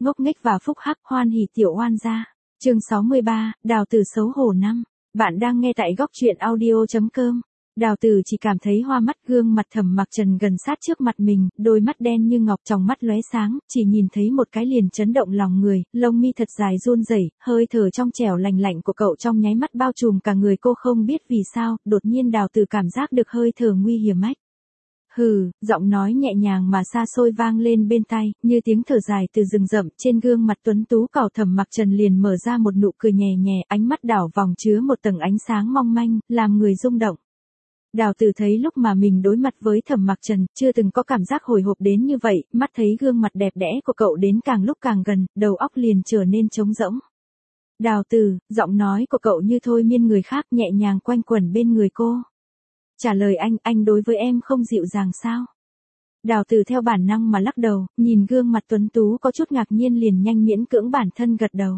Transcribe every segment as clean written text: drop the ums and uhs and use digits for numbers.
ngốc nghếch và phúc hắc, hoan hỉ tiểu oan gia. Chương 63, Đào Tử xấu hổ năm. Bạn đang nghe tại góc truyện audio.com. Đào Tử chỉ cảm thấy hoa mắt, gương mặt Thẩm Mặc Trần gần sát trước mặt mình, đôi mắt đen như ngọc, tròng mắt lóe sáng, chỉ nhìn thấy một cái liền chấn động lòng người, lông mi thật dài run rẩy, hơi thở trong trẻo lành lạnh của cậu trong nháy mắt bao trùm cả người cô, không biết vì sao, đột nhiên Đào Tử cảm giác được hơi thở nguy hiểm ách. Hừ, giọng nói nhẹ nhàng mà xa xôi vang lên bên tai, như tiếng thở dài từ rừng rậm, trên gương mặt tuấn tú cào Thẩm Mặc Trần liền mở ra một nụ cười nhẹ nhẹ, ánh mắt đảo vòng chứa một tầng ánh sáng mong manh, làm người rung động. Đào Tử thấy lúc mà mình đối mặt với Thẩm Mặc Trần, chưa từng có cảm giác hồi hộp đến như vậy, mắt thấy gương mặt đẹp đẽ của cậu đến càng lúc càng gần, đầu óc liền trở nên trống rỗng. Đào Tử, giọng nói của cậu như thôi miên người khác, nhẹ nhàng quanh quẩn bên người cô. Trả lời anh đối với em không dịu dàng sao? Đào Tử theo bản năng mà lắc đầu, nhìn gương mặt tuấn tú có chút ngạc nhiên liền nhanh miễn cưỡng bản thân gật đầu.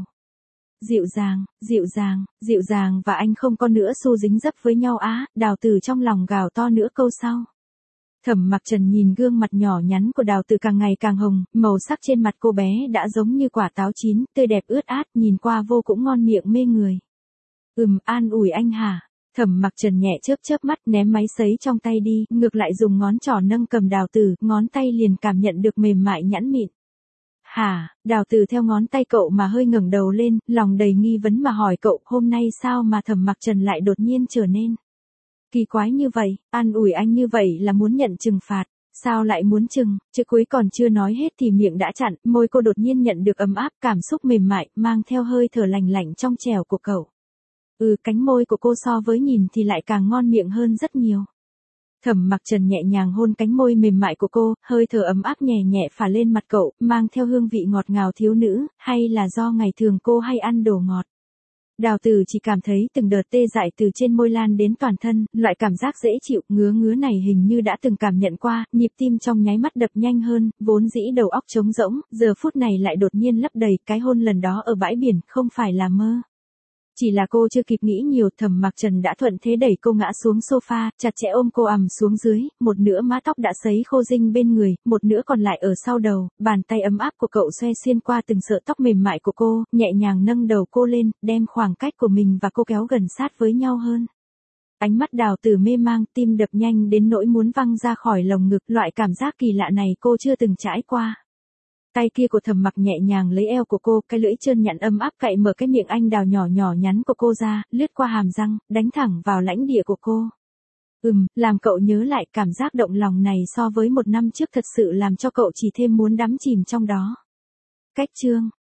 Dịu dàng và anh không có nữa xu dính dấp với nhau á, Đào Tử trong lòng gào to nữa câu sau. Thẩm Mặc Trần nhìn gương mặt nhỏ nhắn của Đào Tử càng ngày càng hồng, màu sắc trên mặt cô bé đã giống như quả táo chín, tươi đẹp ướt át, nhìn qua vô cũng ngon miệng mê người. An ủi anh hả? Thẩm Mặc Trần nhẹ chớp mắt ném máy sấy trong tay đi, ngược lại dùng ngón trỏ nâng cầm Đào Tử, ngón tay liền cảm nhận được mềm mại nhẵn mịn. Hả? Đào Tử theo ngón tay cậu mà hơi ngẩng đầu lên, lòng đầy nghi vấn mà hỏi cậu, hôm nay sao mà Thẩm Mặc Trần lại đột nhiên trở nên kỳ quái như vậy, an ủi anh như vậy là muốn nhận trừng phạt, sao lại muốn chừng, chữ cuối còn chưa nói hết thì miệng đã chặn, môi cô đột nhiên nhận được ấm áp, cảm xúc mềm mại, mang theo hơi thở lành lạnh trong trẻo của cậu. Cánh môi của cô so với nhìn thì lại càng ngon miệng hơn rất nhiều. Thẩm Mặc Trần nhẹ nhàng hôn cánh môi mềm mại của cô, hơi thở ấm áp nhẹ nhẹ phả lên mặt cậu, mang theo hương vị ngọt ngào thiếu nữ, hay là do ngày thường cô hay ăn đồ ngọt. Đào Tử chỉ cảm thấy từng đợt tê dại từ trên môi lan đến toàn thân, loại cảm giác dễ chịu, ngứa này hình như đã từng cảm nhận qua, nhịp tim trong nháy mắt đập nhanh hơn, vốn dĩ đầu óc trống rỗng, giờ phút này lại đột nhiên lấp đầy, cái hôn lần đó ở bãi biển, không phải là mơ. Chỉ là cô chưa kịp nghĩ nhiều, Thẩm Mặc Trần đã thuận thế đẩy cô ngã xuống sofa, chặt chẽ ôm cô ằm xuống dưới, một nửa mái tóc đã sấy khô dinh bên người, một nửa còn lại ở sau đầu, bàn tay ấm áp của cậu xoe xuyên qua từng sợi tóc mềm mại của cô, nhẹ nhàng nâng đầu cô lên, đem khoảng cách của mình và cô kéo gần sát với nhau hơn. Ánh mắt Đào Tử mê mang, tim đập nhanh đến nỗi muốn văng ra khỏi lồng ngực, loại cảm giác kỳ lạ này cô chưa từng trải qua. Tay kia của Thẩm Mặc nhẹ nhàng lấy eo của cô, cái lưỡi trơn nhẵn ấm áp cạy mở cái miệng anh đào nhỏ nhắn của cô ra, lướt qua hàm răng, đánh thẳng vào lãnh địa của cô. Làm cậu nhớ lại cảm giác động lòng này so với một năm trước thật sự làm cho cậu chỉ thêm muốn đắm chìm trong đó. Cách chương.